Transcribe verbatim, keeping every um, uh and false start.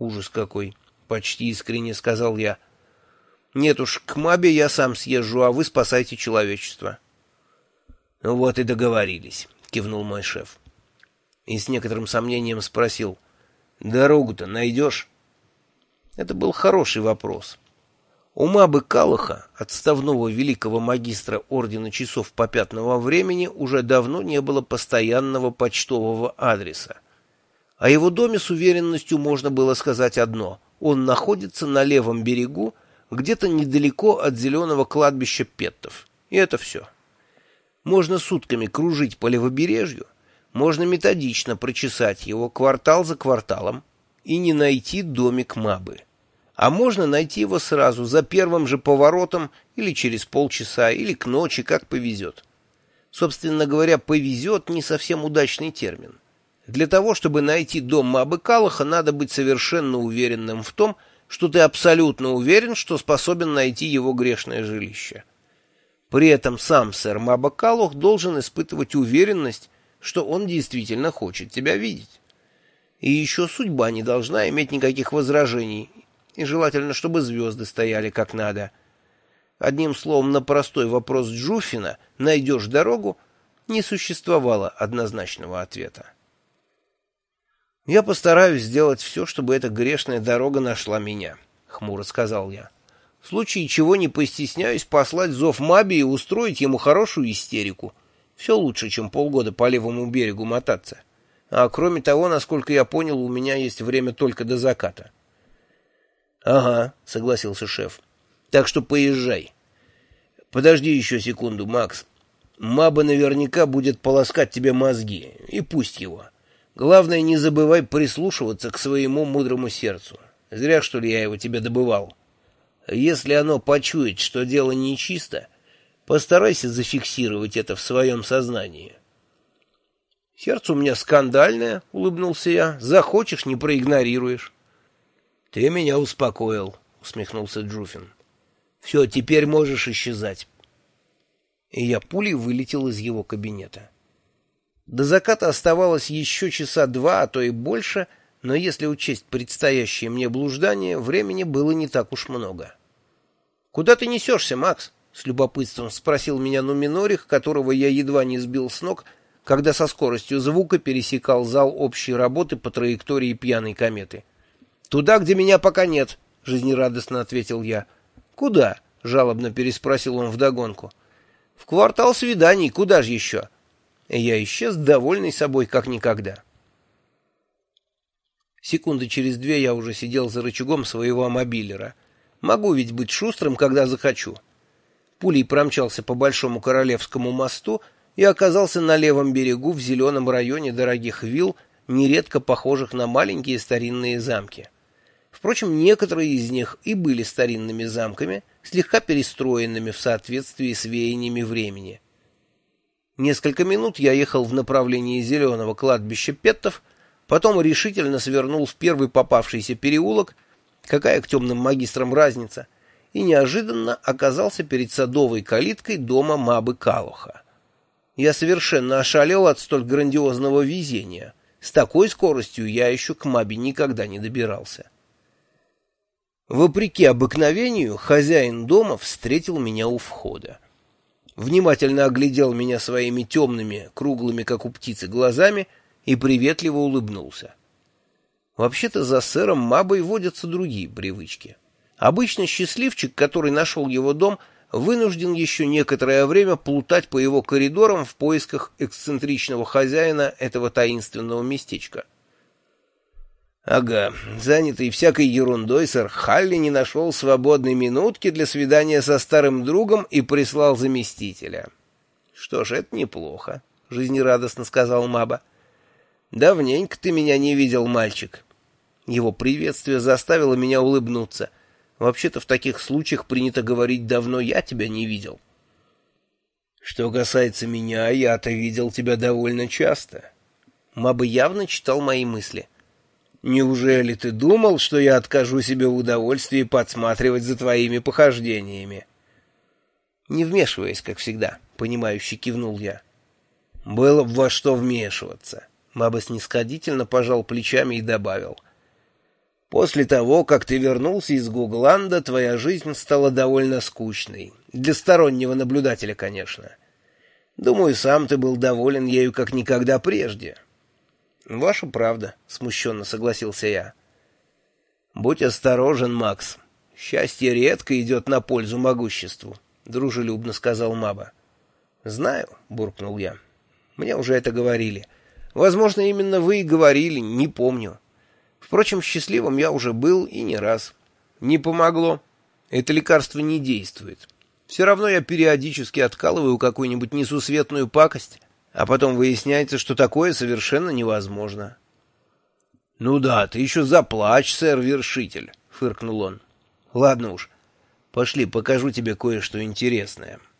Ужас какой, почти искренне сказал я. Нет уж, к Мабе я сам съезжу, а вы спасайте человечество. Ну вот и договорились, кивнул мой шеф. И с некоторым сомнением спросил: дорогу-то найдешь? Это был хороший вопрос. У Мабы Калаха, отставного великого магистра Ордена Часов Попятного Времени, уже давно не было постоянного почтового адреса. О его доме с уверенностью можно было сказать одно: он находится на левом берегу, где-то недалеко от зеленого кладбища Петтов. И это все. Можно сутками кружить по левобережью, можно методично прочесать его квартал за кварталом и не найти домик Мабы. А можно найти его сразу, за первым же поворотом, или через полчаса, или к ночи, как повезет. Собственно говоря, «повезет» — не совсем удачный термин. Для того, чтобы найти дом Мабы Калаха, надо быть совершенно уверенным в том, что ты абсолютно уверен, что способен найти его грешное жилище. При этом сам сэр Маба Калах должен испытывать уверенность, что он действительно хочет тебя видеть. И еще судьба не должна иметь никаких возражений, и желательно, чтобы звезды стояли как надо. Одним словом, на простой вопрос Джуффина «найдешь дорогу?» не существовало однозначного ответа. «Я постараюсь сделать все, чтобы эта грешная дорога нашла меня», — хмуро сказал я. «В случае чего не постесняюсь послать зов Мабе и устроить ему хорошую истерику. Все лучше, чем полгода по левому берегу мотаться. А кроме того, насколько я понял, у меня есть время только до заката». «Ага», — согласился шеф. «Так что поезжай. Подожди еще секунду, Макс. Маба наверняка будет полоскать тебе мозги, и пусть его. Главное, не забывай прислушиваться к своему мудрому сердцу. Зря, что ли, я его тебе добывал. Если оно почует, что дело нечисто, постарайся зафиксировать это в своем сознании». «Сердце у меня скандальное», — улыбнулся я. «Захочешь — не проигнорируешь». «Ты меня успокоил», — усмехнулся Джуффин. «Все, теперь можешь исчезать». И я пулей вылетел из его кабинета. До заката оставалось еще часа два, а то и больше, но если учесть предстоящее мне блуждание, времени было не так уж много. «Куда ты несешься, Макс?» — с любопытством спросил меня Нуминорих, которого я едва не сбил с ног, когда со скоростью звука пересекал зал общей работы по траектории пьяной кометы. «Туда, где меня пока нет», — жизнерадостно ответил я. «Куда?» — жалобно переспросил он вдогонку. «В квартал свиданий, куда же еще?» И я исчез, довольный собой, как никогда. Секунды через две я уже сидел за рычагом своего мобилера. Могу ведь быть шустрым, когда захочу. Пулей промчался по Большому Королевскому мосту и оказался на левом берегу в зеленом районе дорогих вилл, нередко похожих на маленькие старинные замки. Впрочем, некоторые из них и были старинными замками, слегка перестроенными в соответствии с веяниями времени. Несколько минут я ехал в направлении зеленого кладбища Петтов, потом решительно свернул в первый попавшийся переулок, какая к темным магистрам разница, и неожиданно оказался перед садовой калиткой дома Мабы Калаха. Я совершенно ошалел от столь грандиозного везения. С такой скоростью я еще к Мабе никогда не добирался. Вопреки обыкновению, хозяин дома встретил меня у входа. Внимательно оглядел меня своими темными, круглыми, как у птицы, глазами и приветливо улыбнулся. Вообще-то за сэром Мабой водятся другие привычки. Обычно счастливчик, который нашел его дом, вынужден еще некоторое время плутать по его коридорам в поисках эксцентричного хозяина этого таинственного местечка. Ага, занятый всякой ерундой, сэр Халли не нашел свободной минутки для свидания со старым другом и прислал заместителя. Что ж, это неплохо, — жизнерадостно сказал Маба. Давненько ты меня не видел, мальчик. Его приветствие заставило меня улыбнуться. Вообще-то в таких случаях принято говорить «давно я тебя не видел». Что касается меня, я-то видел тебя довольно часто. Маба явно читал мои мысли. Неужели ты думал, что я откажу себе в удовольствии подсматривать за твоими похождениями? Не вмешиваясь, как всегда, понимающе кивнул я. Было бы во что вмешиваться. Маба снисходительно пожал плечами и добавил. После того, как ты вернулся из Гугланда, твоя жизнь стала довольно скучной. Для стороннего наблюдателя, конечно. Думаю, сам ты был доволен ею как никогда прежде». «Ваша правда», — смущенно согласился я. «Будь осторожен, Макс. Счастье редко идет на пользу могуществу», — дружелюбно сказал Маба. «Знаю», — буркнул я. «Мне уже это говорили. Возможно, именно вы и говорили, не помню. Впрочем, счастливым я уже был и не раз. Не помогло. Это лекарство не действует. Все равно я периодически откалываю какую-нибудь несусветную пакость, а потом выясняется, что такое совершенно невозможно». «Ну да, ты еще заплачь, сэр-вершитель», — фыркнул он. «Ладно уж, пошли, покажу тебе кое-что интересное».